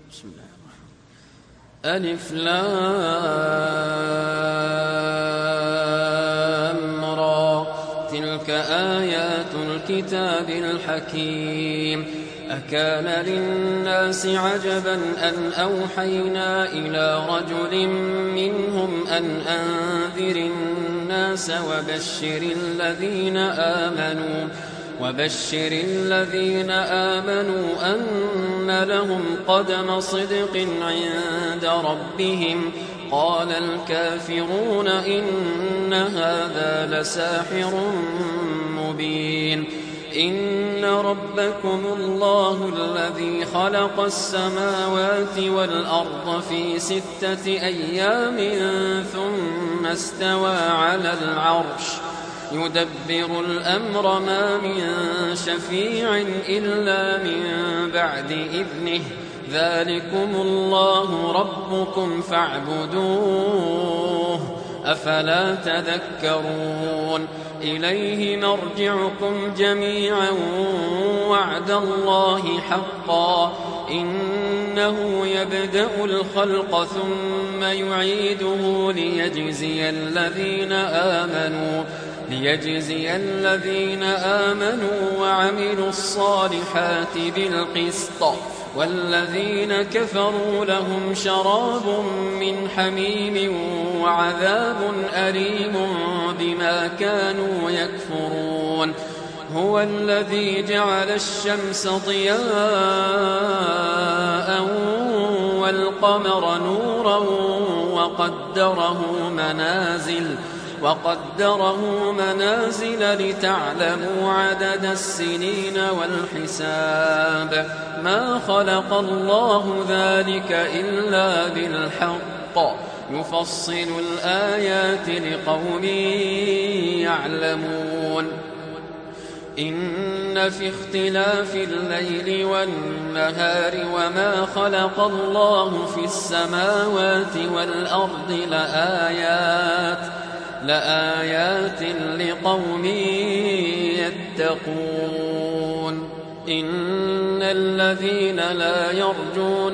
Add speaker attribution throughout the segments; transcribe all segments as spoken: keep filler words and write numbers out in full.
Speaker 1: بسم الله الرحمن ألف لام را تلك آيات الكتاب الحكيم أكان للناس عجبا أن أوحينا إلى رجل منهم أن أنذر الناس وبشر الذين آمنوا وبشر الذين آمنوا أن لهم قدم صدق عند ربهم قال الكافرون إن هذا لساحر مبين إن ربكم الله الذي خلق السماوات والأرض في ستة أيام ثم استوى على العرش يدبر الأمر ما من شفيع إلا من بعد إذنه ذلكم الله ربكم فاعبدوه أفلا تذكرون إليه مرجعكم جميعا وعد الله حقا إنه يبدأ الخلق ثم يعيده ليجزي الذين آمنوا ليجزي الذين آمنوا وعملوا الصالحات بالقسط والذين كفروا لهم شراب من حميم وعذاب أليم بما كانوا يكفرون هو الذي جعل الشمس ضياء والقمر نورا وقدره منازل وقدره منازل لتعلموا عدد السنين والحساب ما خلق الله ذلك إلا بالحق يفصل الآيات لقوم يعلمون إن في اختلاف الليل والنهار وما خلق الله في السماوات والأرض لآيات لآيات لقوم يتقون إن الذين لا يرجون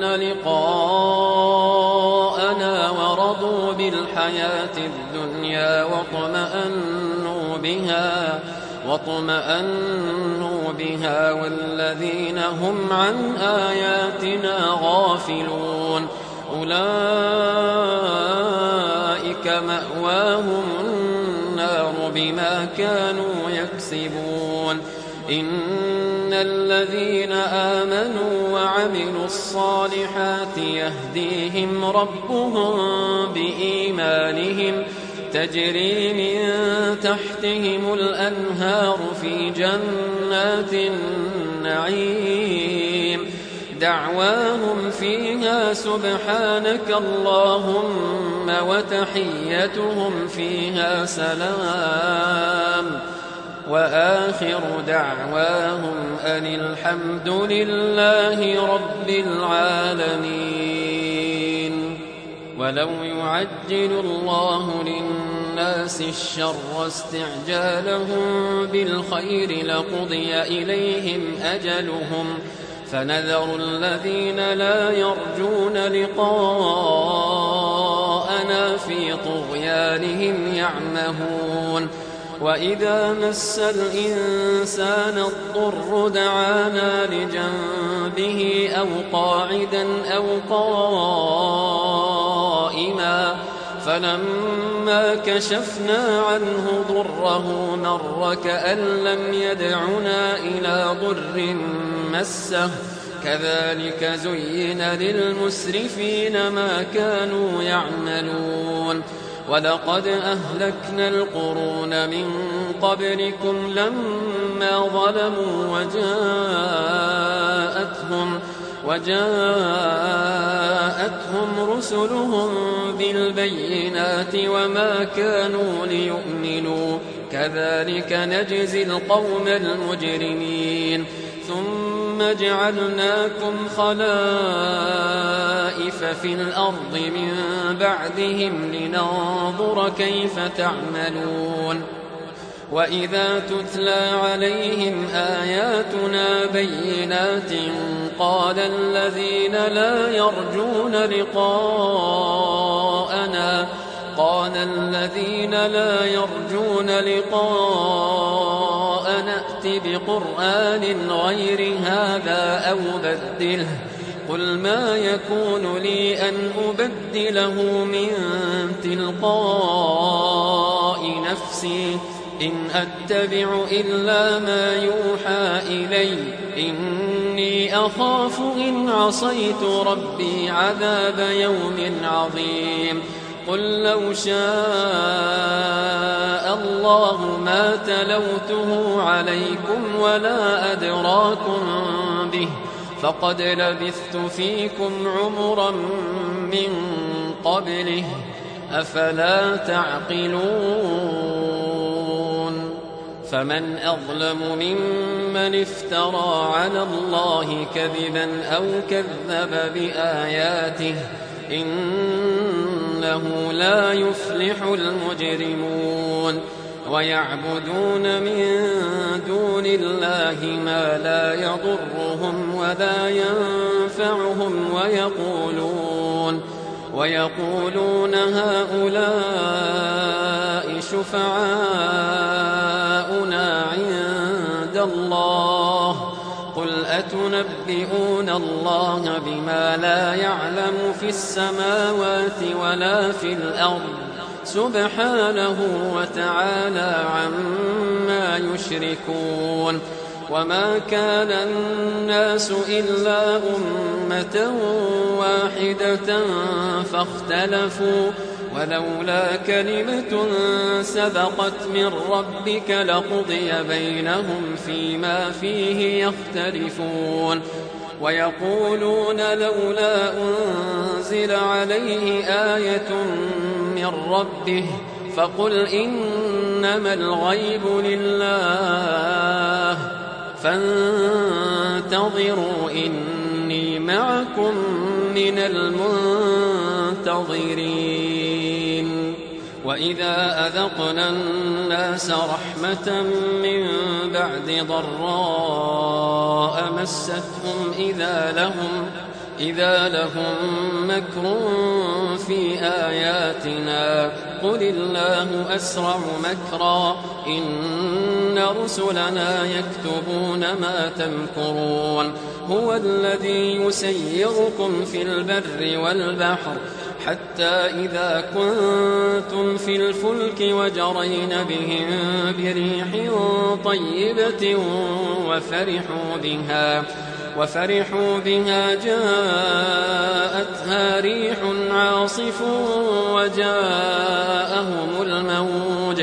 Speaker 1: لقاءنا ورضوا بالحياة الدنيا واطمأنوا بها واطمأنوا بها والذين هم عن آياتنا غافلون أولئك مأواهم النار بما كانوا يكسبون إن الذين آمنوا وعملوا الصالحات يهديهم ربهم بإيمانهم تجري من تحتهم الأنهار في جنات النعيم دعواهم فيها سبحانك اللهم وتحيتهم فيها سلام وآخر دعواهم أن الحمد لله رب العالمين ولو يعجل الله للناس الشر استعجالهم بالخير لقضي إليهم أجلهم فنذر الذين لا يرجون لقاءنا في طغيانهم يعمهون وإذا مس الإنسان الضر دعانا لجنبه أو قاعدا أو قائما فلما كشفنا عنه ضره مر كأن لم يدعنا إلى ضر مسه كذلك زين للمسرفين ما كانوا يعملون ولقد أهلكنا القرون من قبلكم لما ظلموا وجاءتهم وجاءتهم رسلهم بالبينات وما كانوا ليؤمنوا كذلك نجزي القوم المجرمين ثم جعلناكم خلائف في الأرض من بعدهم لننظر كيف تعملون وإذا تتلى عليهم آياتنا بينات قال الذين لا يرجون لقاءنا قال الذين لا يرجون لقاءنا ائت بقرآن غير هذا أو بدله قل ما يكون لي أن أبدله من تلقاء نفسي إن أتبع إلا ما يوحى إلي إني أخاف إن عصيت ربي عذاب يوم عظيم قل لو شاء الله ما تلوته عليكم ولا أدراكم به فقد لبثت فيكم عمرا من قبله أفلا تعقلون فمن أظلم ممن افترى على الله كذبا أو كذب بآياته إنه لا يفلح المجرمون ويعبدون من دون الله ما لا يضرهم ولا ينفعهم ويقولون ويقولون هؤلاء شفعاؤنا عند الله قل أتنبئون الله بما لا يعلم في السماوات ولا في الأرض سبحانه وتعالى عما يشركون وما كان الناس إلا أمة واحدة فاختلفوا ولولا كلمة سبقت من ربك لقضي بينهم فيما فيه يختلفون ويقولون لولا أنزل عليه آية من ربه فقل إنما الغيب لله فانتظروا إني معكم من المنتظرين وإذا أذقنا الناس رحمة من بعد ضراء مستهم إذا لهم إذا لهم مكر في آياتنا قل الله أسرع مكرا إن رسلنا يكتبون ما تمكرون هو الذي يسيركم في البر والبحر حتى إذا كنتم في الفلك وجرين بهم بريح طيبة وفرحوا بها وفرحوا بها جاءتها ريح عاصف وجاءهم الموج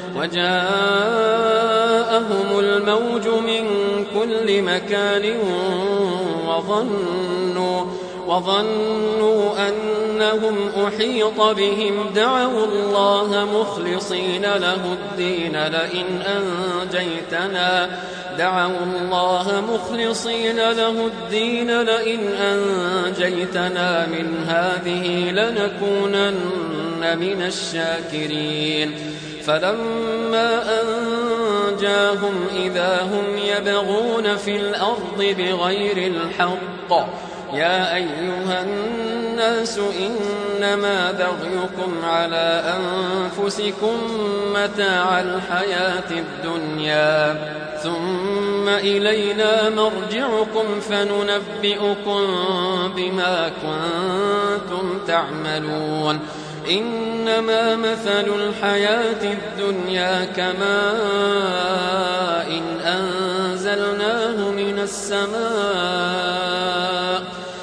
Speaker 1: وجاءهم الموج من كل مكان وظنوا وظنوا أنهم أحيط بهم دعوا الله مخلصين له الدين لئن أنجيتنا دعوا الله مخلصين له الدين لئن أنجيتنا من هذه لنكونن من الشاكرين فلما أنجاهم إذا هم يبغون في الأرض بغير الحق يا أيها الناس إنما بغيكم على أنفسكم متاع الحياة الدنيا ثم إلينا مرجعكم فننبئكم بما كنتم تعملون إنما مثل الحياة الدنيا كماء إن أنزلناه من السماء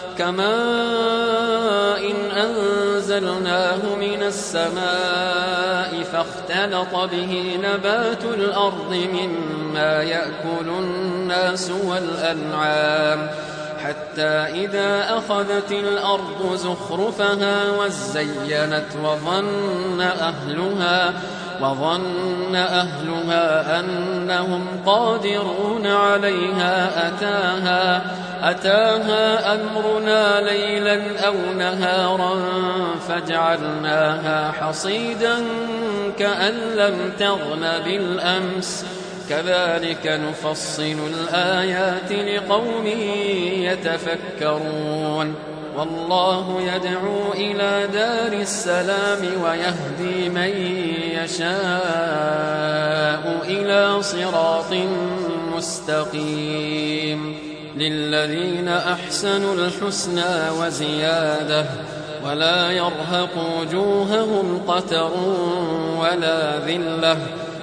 Speaker 1: كماء إن أنزلناه من السماء فاختلط به نبات الأرض مما يأكل الناس والأنعام حتى إذا أخذت الأرض زخرفها وزينت وظن أهلها وظن أهلها أنهم قادرون عليها أتاها أتاها أمرنا ليلا أو نهارا فجعلناها حصيدا كأن لم تغن بالأمس كذلك نفصل الآيات لقوم يتفكرون والله يدعو إلى دار السلام ويهدي من يشاء إلى صراط مستقيم للذين أحسنوا الحسنى وزيادة ولا يرهق وجوههم قتر ولا ذلة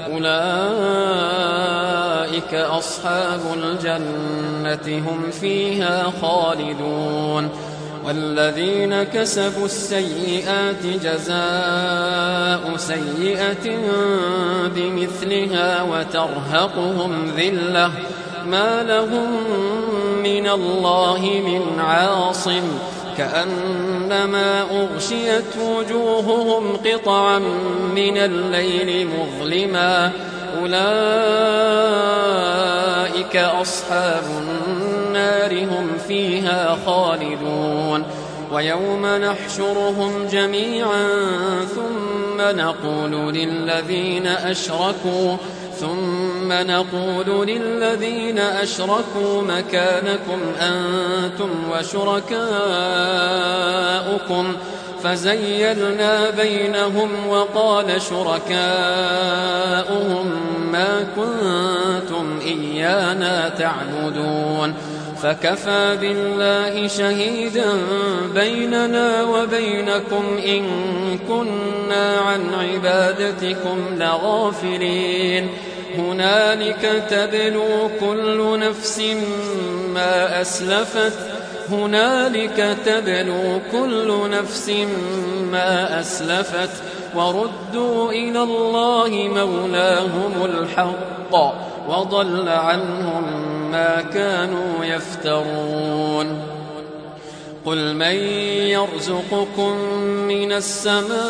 Speaker 1: أولئك أصحاب الجنة هم فيها خالدون والذين كسبوا السيئات جزاء سيئة بمثلها وترهقهم ذلة ما لهم من الله من عاصم كأنما أغشيت وجوههم قطعا من الليل مظلما أولئك أصحاب النار هم فيها خالدون ويوم نحشرهم جميعا ثم نقول للذين أشركوا ثم نقول للذين أشركوا مكانكم أنتم وشركاؤكم فزيلنا بينهم وقال شركاؤهم ما كنتم إيانا تعبدون فكفى بالله شهيدا بيننا وبينكم إن كنا عن عبادتكم لغافلين هنالك تبلو كل نفس ما أسلفت هنالك تبلو كل نفس ما أسلفت وردوا إلى الله مولاهم الحق وضل عنهم ما كانوا يفترون قل من يرزقكم من السماء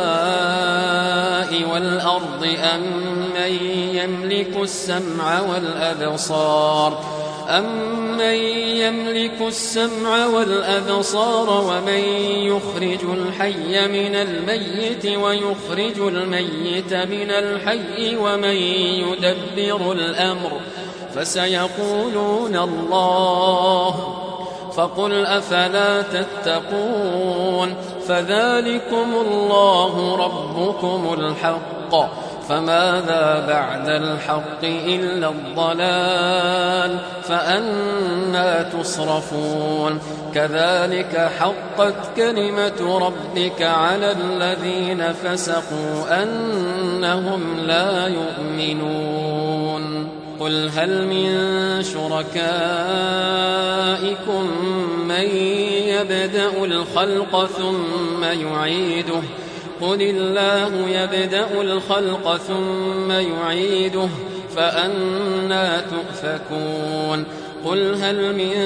Speaker 1: والأرض أم من يملك السمع والأبصار أمن يملك السمع والأبصار ومن يخرج الحي من الميت ويخرج الميت من الحي ومن يدبر الأمر فسيقولون الله فقل أفلا تتقون فذلكم الله ربكم الحق فماذا بعد الحق إلا الضلال فأنى تصرفون كذلك حقت كلمة ربك على الذين فسقوا أنهم لا يؤمنون قل هل من شركائكم من يبدأ الخلق ثم يعيده قل الله يبدأ الخلق ثم يعيده فأنى تؤفكون قل هل من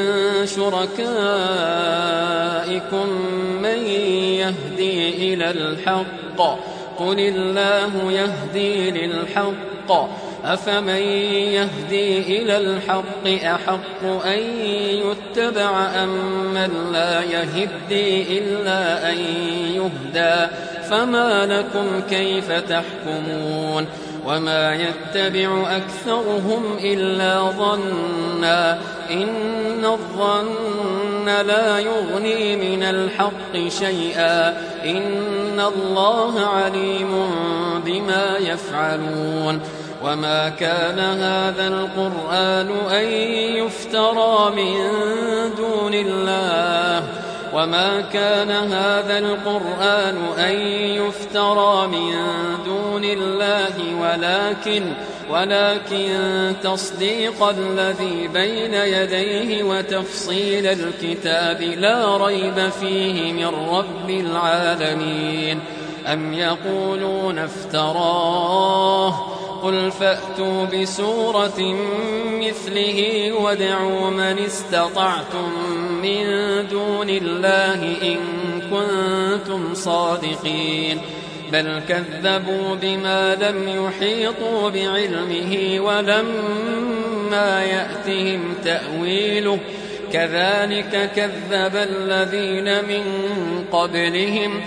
Speaker 1: شركائكم من يهدي إلى الحق قل الله يهدي للحق أفمن يهدي إلى الحق أحق أن يتبع أم من لا يهدي إلا أن يهدى فما لكم كيف تحكمون وما يتبع أكثرهم إلا ظنا إن الظن لا يغني من الحق شيئا إن الله عليم بما يفعلون وما كان هذا القرآن أن يفترى من دون الله وما كان هذا القرآن أن يفترى من دون الله ولكن ولكن تصديق الذي بين يديه وتفصيل الكتاب لا ريب فيه من رب العالمين أم يقولون افتراه قل فأتوا بسورة مثله وادعوا من استطعتم من دون الله إن كنتم صادقين بل كذبوا بما لم يحيطوا بعلمه ولما يأتهم تأويله كذلك كذب الذين من قبلهم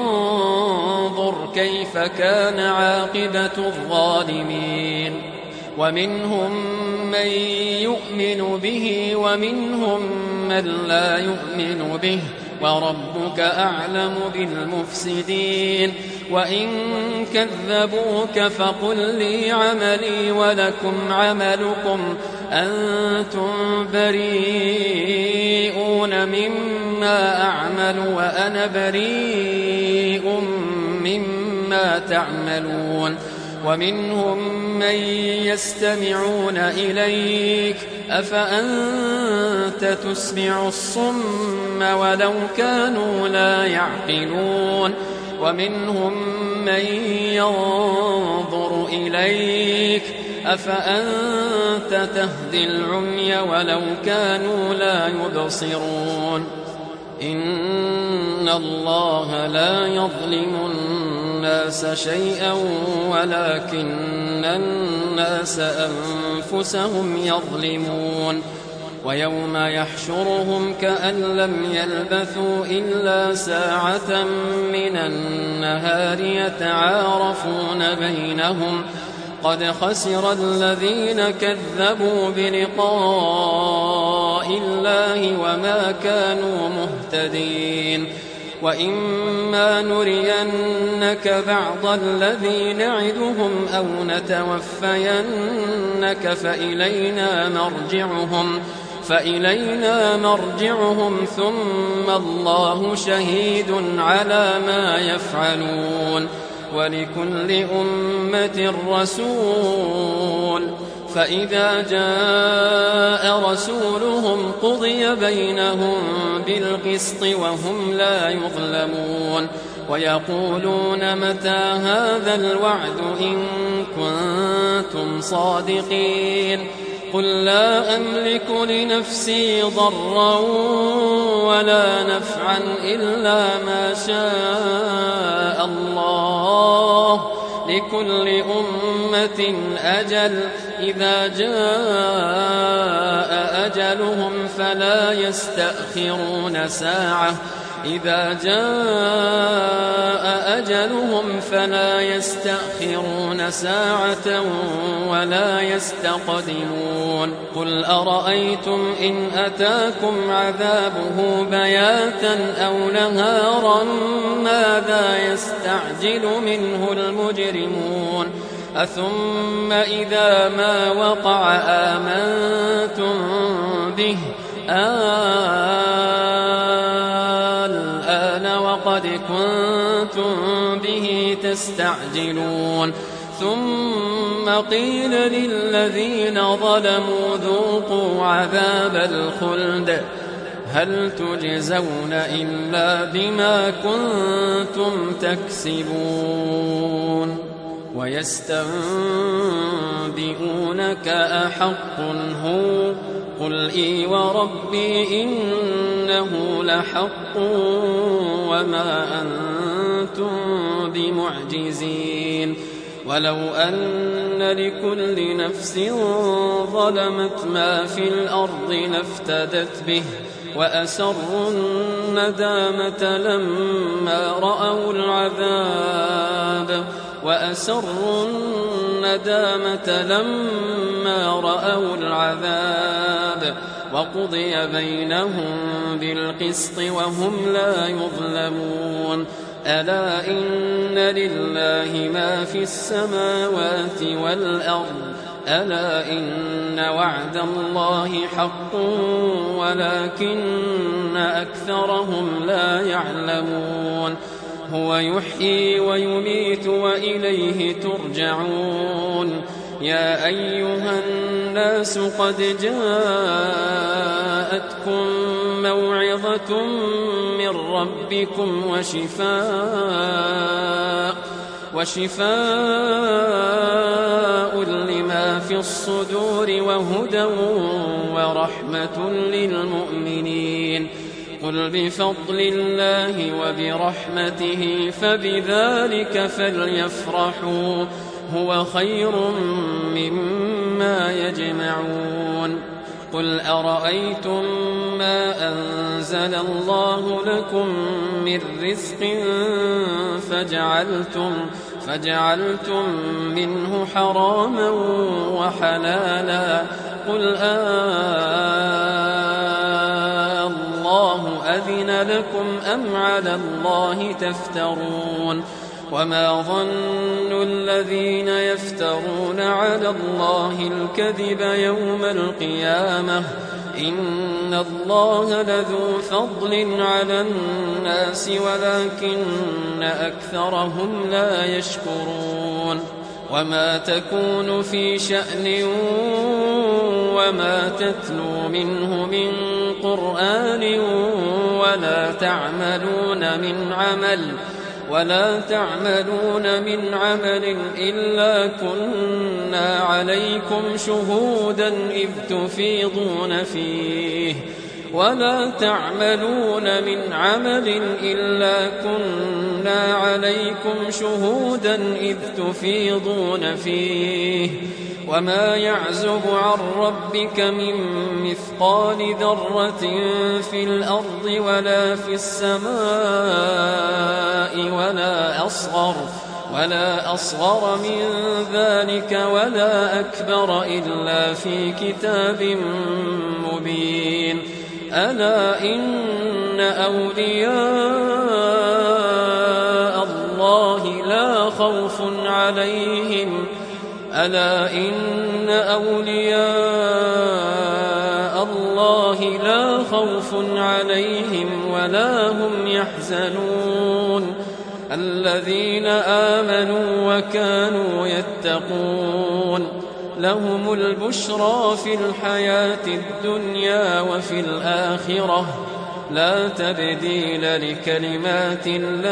Speaker 1: فانظر كيف كان عاقبة الظالمين ومنهم من يؤمن به ومنهم من لا يؤمن به وربك أعلم بالمفسدين وإن كذبوك فقل لي عملي ولكم عملكم أنتم بريئون مما أعمل وأنا بريء مما تعملون ومنهم من يستمعون إليك أفأنت تسمع الصم ولو كانوا لا يعقلون ومنهم من ينظر إليك أفأنت تهدي العمي ولو كانوا لا يبصرون إن الله لا يظلم الناس شيئا ولكن الناس أنفسهم يظلمون ويوم يحشرهم كأن لم يلبثوا إلا ساعة من النهار يتعارفون بينهم قد خسر الذين كذبوا بلقاء الله وما كانوا مهتدين وإما نرينك بعض الذي نعدهم أو نتوفينك فإلينا مرجعهم فإلينا مرجعهم ثم الله شهيد على ما يفعلون ولكل أمة رسول فإذا جاء رسولهم قضي بينهم بالقسط وهم لا يظلمون ويقولون متى هذا الوعد إن كنتم صادقين قل لا أملك لنفسي ضرا ولا نفعا إلا ما شاء الله لكل أمة أجل إذا جاء أجلهم فلا يستأخرون ساعة إذا جاء أجلهم فلا يستأخرون ساعة ولا يستقدمون قل أرأيتم إن أتاكم عذابه بياتا أو نهارا ماذا يستعجل منه المجرمون أثم إذا ما وقع آمنتم به الآن وقد كنتم به تستعجلون ثم قيل للذين ظلموا ذوقوا عذاب الخلد هل تجزون إلا بما كنتم تكسبون ويستنبئونك أحق هو قل إي وربي إنه لحق وما أنتم بمعجزين ولو أن لكل نفس ظلمت ما في الأرض لافتدت به وأسروا الندامة لما رأوا العذاب وأسروا الندامة لما رأوا العذاب وقضي بينهم بالقسط وهم لا يظلمون ألا إن لله ما في السماوات والأرض ألا إن وعد الله حق ولكن أكثرهم لا يعلمون هو يحيي ويميت وإليه ترجعون يا أيها الناس قد جاءتكم موعظة من ربكم وشفاء وشفاء لما في الصدور وهدى ورحمة للمؤمنين قل بفضل الله وبرحمته فبذلك فليفرحوا هو خير مما يجمعون قل أرأيتم ما أنزل الله لكم من رزق فجعلتم, فجعلتم منه حراما وحلالا قل آه الله أذن لكم أم على الله تفترون وما ظن الذين يفترون على الله الكذب يوم القيامة إن الله لذو فضل على الناس ولكن أكثرهم لا يشكرون وما تكون في شأن وما تتلو منه من قرآن ولا تعملون من عمل ولا تعملون من عمل إلا كنا عليكم شهودا إذ تفيضون فيه ولا تعملون من عمل إلا كنا عليكم شهودا إذ تفيضون فيه وما يعزب عن ربك من مثقال ذرة في الأرض ولا في السماء ولا أصغر ولا أصغر من ذلك ولا أكبر إلا في كتاب مبين ألا إن أولياء الله لا خوف عليهم ألا إن أولياء الله لا خوف عليهم ولا هم يحزنون الذين آمنوا وكانوا يتقون لهم البشرى في الحياة الدنيا وفي الآخرة لا تبديل لكلمات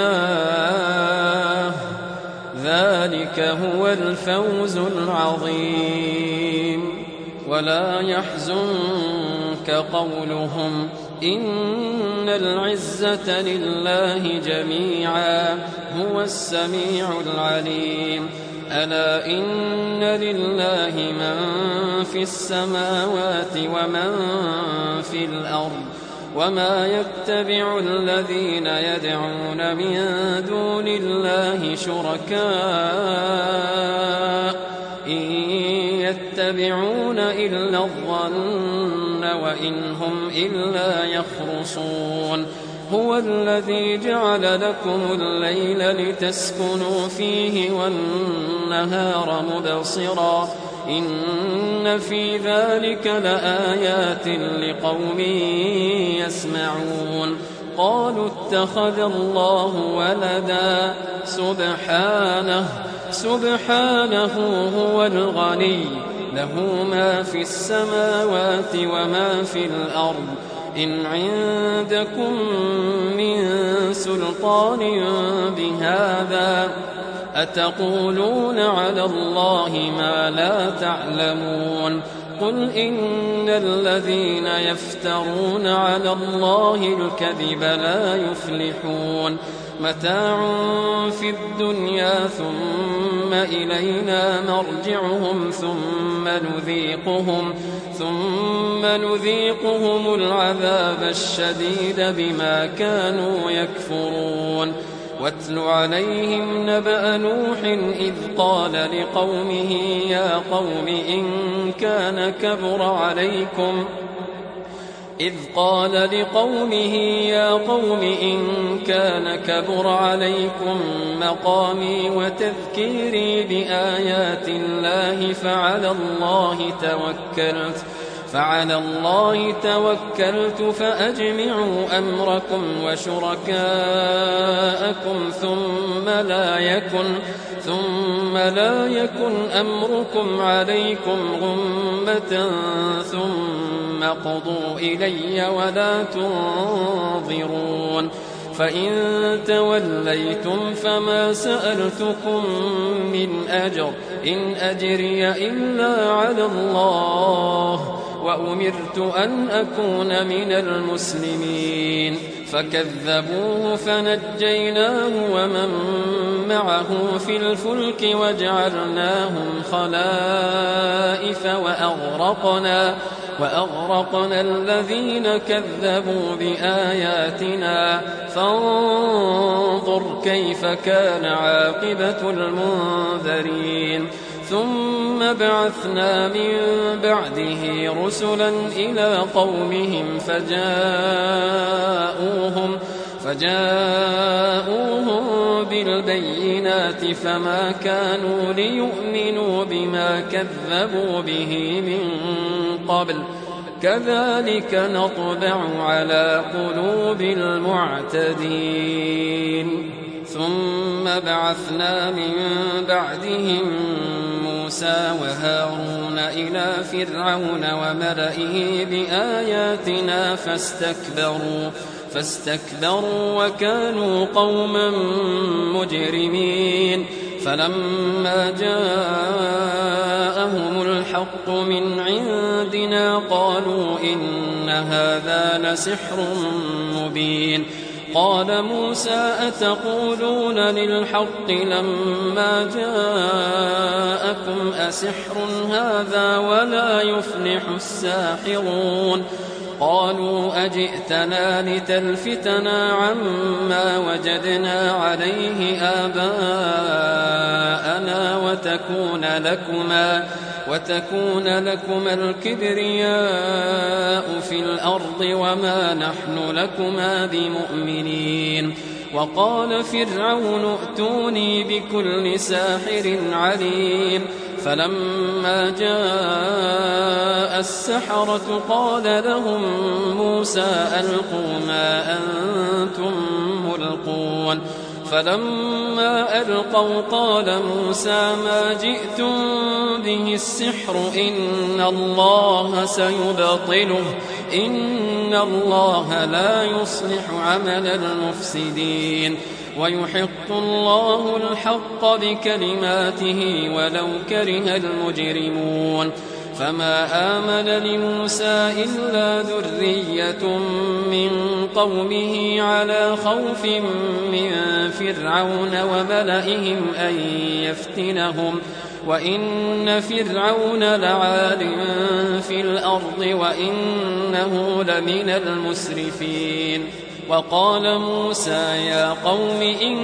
Speaker 1: الله ذلك هو الفوز العظيم ولا يحزنك قولهم إن العزة لله جميعا هو السميع العليم ألا إن لله من في السماوات ومن في الأرض وما يتبع الذين يدعون من دون الله شركاء إن يتبعون إلا الظن وإن هم إلا يخرصون هو الذي جعل لكم الليل لتسكنوا فيه والنهار مبصرا إن في ذلك لآيات لقوم يسمعون قالوا اتخذ الله ولدا سبحانه سبحانه هو الغني له ما في السماوات وما في الأرض إن عندكم من سلطان بهذا أتقولون على الله ما لا تعلمون قل إن الذين يفترون على الله الكذب لا يفلحون متاع في الدنيا ثم إلينا مرجعهم ثم نذيقهم ثم نذيقهم العذاب الشديد بما كانوا يكفرون واتل عليهم نبأ نوح إذ قال لقومه يا قوم إن كان كبر عليكم إذ قال لقومه يا قوم إن كان كبر عليكم مقامي وتذكيري بآيات الله فعلى الله توكلت فعلى الله توكلت فأجمعوا أمركم وشركاءكم ثم لا يكن ثم لا يكن أمركم عليكم غمة ثم قضوا إلي ولا تنظرون فإن توليتم فما سألتكم من أجر إن أجري إلا على الله وأمرت أن أكون من المسلمين فكذبوه فنجيناه ومن معه في الفلك وجعلناهم خلائف وأغرقنا, وأغرقنا الذين كذبوا بآياتنا فانظر كيف كان عاقبة المنذرين. ثم بعثنا من بعده رسلا إلى قومهم فجاءوهم, فجاءوهم بالبينات فما كانوا ليؤمنوا بما كذبوا به من قبل كذلك نطبع على قلوب المعتدين. ثم بعثنا من بعدهم موسى وهارون إلى فرعون وملئه بآياتنا فاستكبروا, فاستكبروا وكانوا قوما مجرمين. فلما جاءهم الحق من عندنا قالوا إن هذا لسحر مبين. قال موسى أتقولون للحق لما جاءكم أسحر هذا ولا يفلح الساحرون. قالوا أجئتنا لتلفتنا عما وجدنا عليه آباءنا وتكون لكما, وتكون لكما الكبرياء في الأرض وما نحن لكما بمؤمنين. وقال فرعون ائتوني بكل ساحر عليم. فلما جاء السحرة قال لهم موسى ألقوا ما أنتم ملقون. فلما ألقوا قال موسى ما جئتم به السحر إن الله سيبطله إن الله لا يصلح عمل المفسدين ويحق الله الحق بكلماته ولو كره المجرمون. فما آمن لموسى إلا ذرية من قومه على خوف من فرعون وملئهم أن يفتنهم وإن فرعون لعال في الأرض وإنه لمن المسرفين. وقال موسى يا قوم إن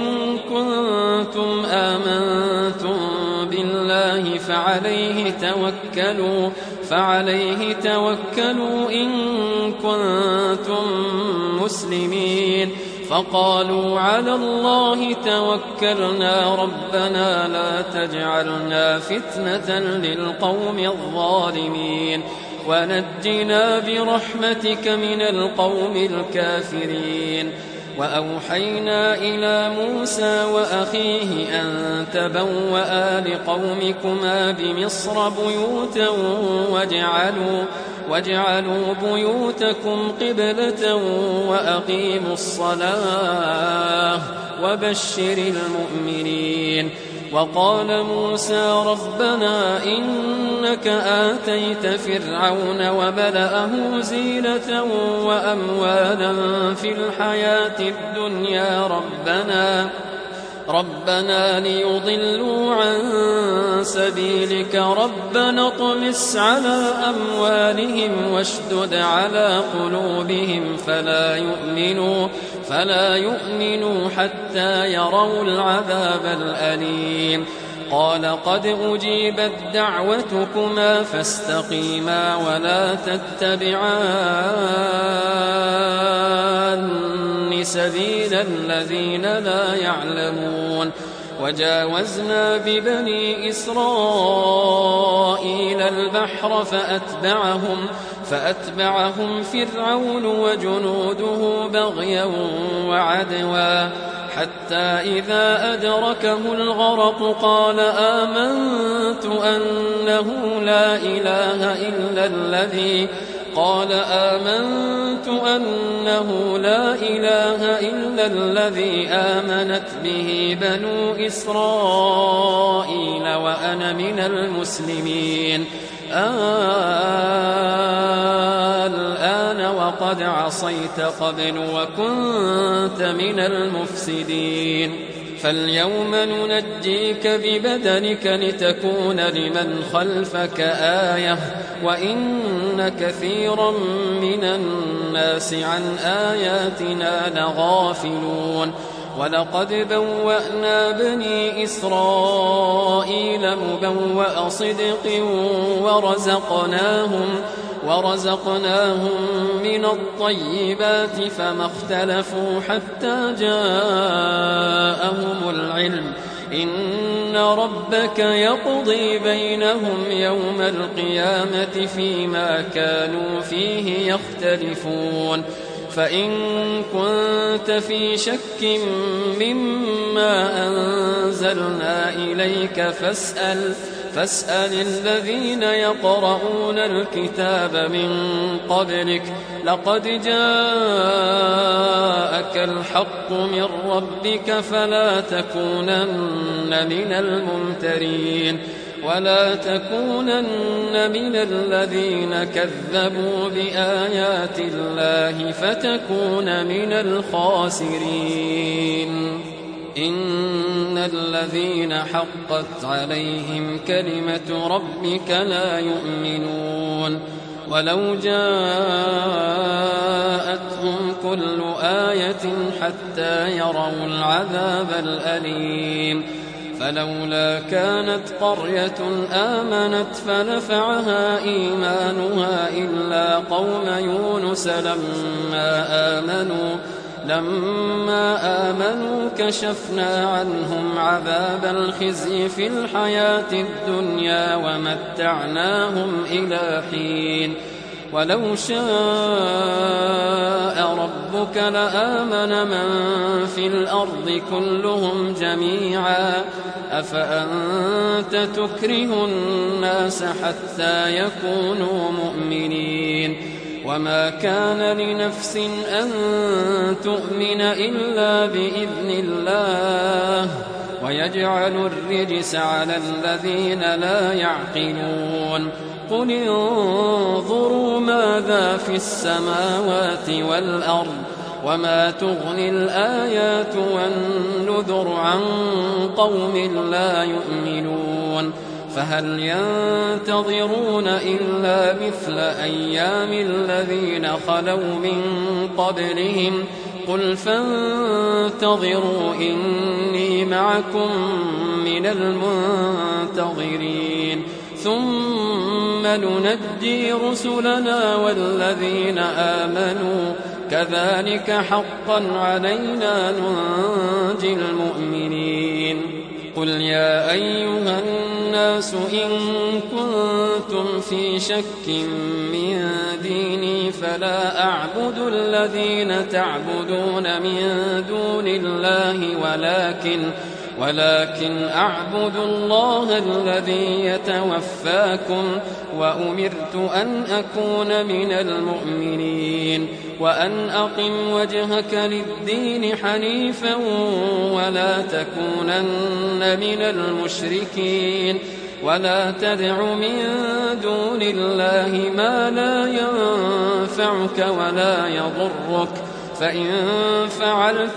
Speaker 1: كنتم آمنتم بالله فعليه توكلوا, فعليه توكلوا إن كنتم مسلمين. فقالوا على الله توكلنا ربنا لا تجعلنا فتنة للقوم الظالمين ونجنا برحمتك من القوم الكافرين. وأوحينا إلى موسى وأخيه أن تبوأ لقومكما بمصر بيوتا واجعلوا, واجعلوا بيوتكم قبلة وأقيموا الصلاة وبشر المؤمنين. وقال موسى ربنا إنك آتيت فرعون وملأه زينة وأموالا في الحياة الدنيا ربنا, ربنا ليضلوا عن سبيلك ربنا اطمس على أموالهم واشدد على قلوبهم فلا يؤمنوا, فلا يؤمنوا حتى يروا العذاب الأليم. قال قد أجيبت دعوتكما فاستقيما ولا تتبعان سبيل الذين لا يعلمون. وجاوزنا ببني إسرائيل البحر فأتبعهم, فأتبعهم فرعون وجنوده بغيا وعدوا حتى إذا أدركه الغرق قال آمنت أنه لا إله إلا الذي قال آمنت أنه لا إله إلا الذي آمنت به بنو إسرائيل وأنا من المسلمين. الآن وقد عصيت قبل وكنت من المفسدين فاليوم ننجيك ببدنك لتكون لمن خلفك آية وإن كثيرا من الناس عن آياتنا لغافلون ولقد بوأنا بني إسرائيل مبوأ صدق ورزقناهم ورزقناهم من الطيبات فما اختلفوا حتى جاءهم العلم إن ربك يقضي بينهم يوم القيامة فيما كانوا فيه يختلفون فإن كنت في شك مما أنزلنا إليك فاسأل فاسأل الذين يقرؤون الكتاب من قبلك لقد جاءك الحق من ربك فلا تكونن من الممترين ولا تكونن من الذين كذبوا بآيات الله فتكون من الخاسرين إن الذين حقت عليهم كلمة ربك لا يؤمنون ولو جاءتهم كل آية حتى يروا العذاب الأليم فلولا كانت قرية آمنت فنفعها إيمانها إلا قوم يونس لما آمنوا لما آمنوا كشفنا عنهم عذاب الخزي في الحياة الدنيا ومتعناهم إلى حين ولو شاء ربك لآمن من في الأرض كلهم جميعا أفأنت تكره الناس حتى يكونوا مؤمنين وما كان لنفس أن تؤمن إلا بإذن الله ويجعل الرجس على الذين لا يعقلون قل انظروا ماذا في السماوات والأرض وما تغني الآيات والنذر عن قوم لا يؤمنون فهل ينتظرون إلا مثل أيام الذين خلوا من قبلهم قل فانتظروا إني معكم من المنتظرين ثم ننجي رسلنا والذين آمنوا كذلك حقا علينا ننجي المؤمنين قل يا أيها الناس إن كنتم في شك من ديني فلا أعبد الذين تعبدون من دون الله ولكن ولكن أعبد الله الذي يتوفاكم وأمرت أن أكون من المؤمنين وأن أقم وجهك للدين حنيفا ولا تكونن من المشركين ولا تدع من دون الله ما لا ينفعك ولا يضرك فإن فعلت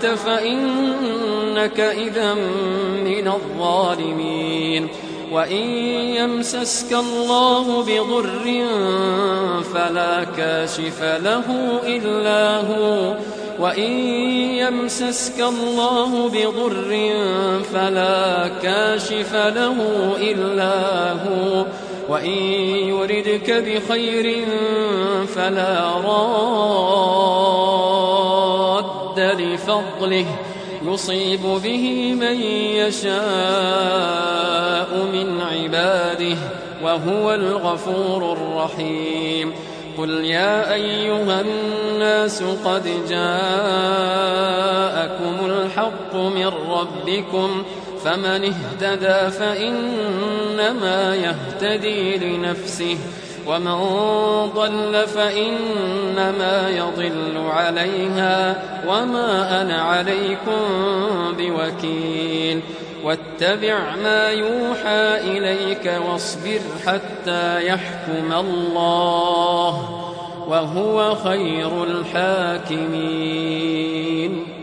Speaker 1: فإنك إذا من الظالمين وإن يمسسك الله بضر فلا كاشف له إلا هو وإن يمسسك الله بضر فلا كاشف له إلا هو وإن يردك بخير فلا راد لفضله يصيب به من يشاء من عباده وهو الغفور الرحيم قل يا أيها الناس قد جاءكم الحق من ربكم فمن اهتدى فإنما يهتدي لنفسه ومن ضل فإنما يضل عليها وما أنا عليكم بوكيل واتبع ما يوحى إليك واصبر حتى يحكم الله وهو خير الحاكمين.